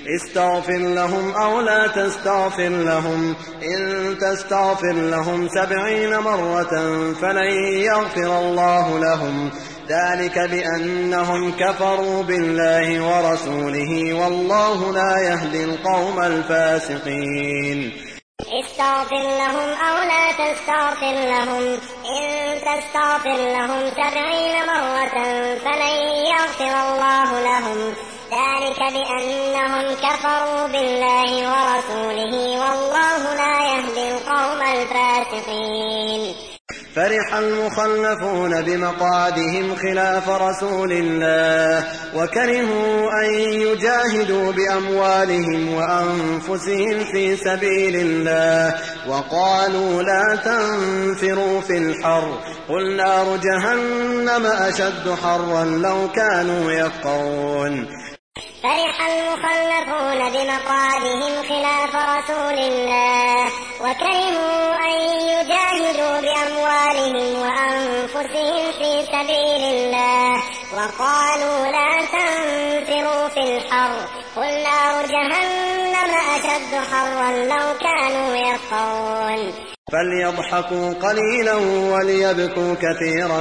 استغفر لهم أو لا تستغفر لهم، إن تستغفر لهم 70 مرة فلن يغفر الله لهم، ذلك بأنهم كفروا بالله ورسوله والله لا يهدي القوم الفاسقين. استغفر لهم أو لا تستغفر لهم، إن تستغفر لهم 70 مرة فلن يغفر الله لهم، ذلك بأنهم كفروا بالله ورسوله والله لا يهدي القوم الفاسقين. فرح المخلفون بمقعدهم خلاف رسول الله وكرهوا أن يجاهدوا بأموالهم وأنفسهم في سبيل الله وقالوا لا تنفروا في الحر، قل نار جهنم أشد حرا لو كانوا يفقهون. فرح المخلفون بمقعدهم خلاف رسول الله وكرهوا أن يجاهدوا بأموالهم وأنفسهم في سبيل الله وقالوا لا تنفروا في الحر، قل نار جهنم أشد حرا لو كانوا يفقهون. فليضحكوا قليلا وليبكوا كثيرا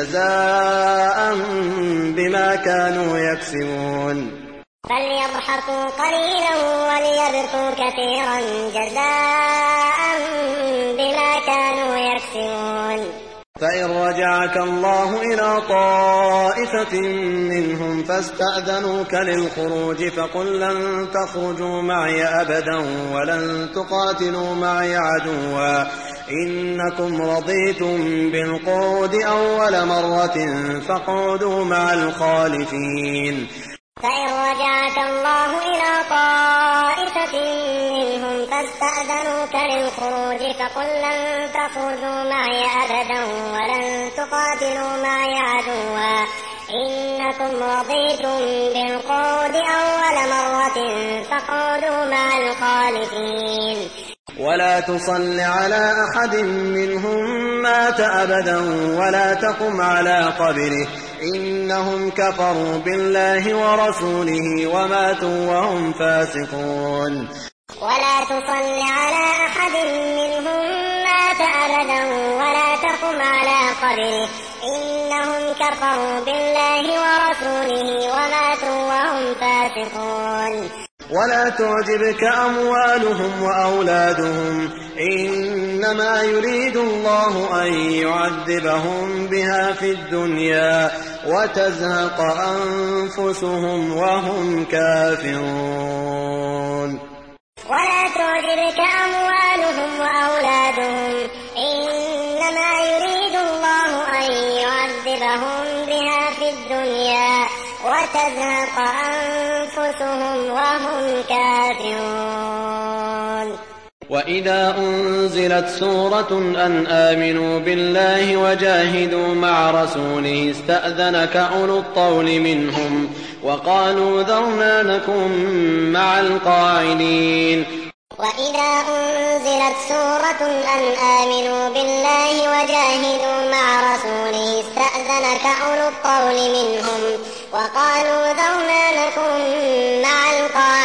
جزاء بما كانوا يكسبون. فليضحكوا قليلا وليبكوا كثيرا جزاء بما كانوا يكسبون. فإن رجعك الله إلى طائفة منهم فاستأذنوك للخروج فقل لن تخرجوا معي أبدا ولن تقاتلوا معي عدوا، إنكم رضيتم بالقعود أول مرة فاقعدوا مع الخالفين. فإن رجعك الله إلى طائفة منهم فاستأذنوك للخروج فقل لن تخرجوا معي أبدا ولن تقاتلوا معي عدوا، إنكم رضيتم بالقعود أول مرة فاقعدوا مع الخالفين. ولا تصل على أحد منهم مات أبدا ولا تقم على قبره، إنهم كفروا بالله ورسوله وماتوا وهم فاسقون. ولا تصل على أحد منهم مات أبدا ولا تقم على قبره، إنهم كفروا بالله ورسوله وماتوا وهم فاسقون. ولا تعجبك أموالهم وأولادهم، إنما يريد الله أن يعذبهم بها في الدنيا وتزهق أنفسهم وهم كافرون. ولا تعجبك أموالهم وأولادهم، إنما يريد الله أن يعذبهم بها في الدنيا وتزهق أنفسهم وهم كافرون. وإذا أنزلت سورة أن آمنوا بالله وجاهدوا مع رسوله استأذنك أولو الطول منهم وقالوا ذرنا نكن مع القاعدين. وإذا أنزلت سورة أن آمنوا بالله وجاهدوا مع رسوله استأذنك أولو الطول منهم وقالوا ذرنا نكن مع القاعدين.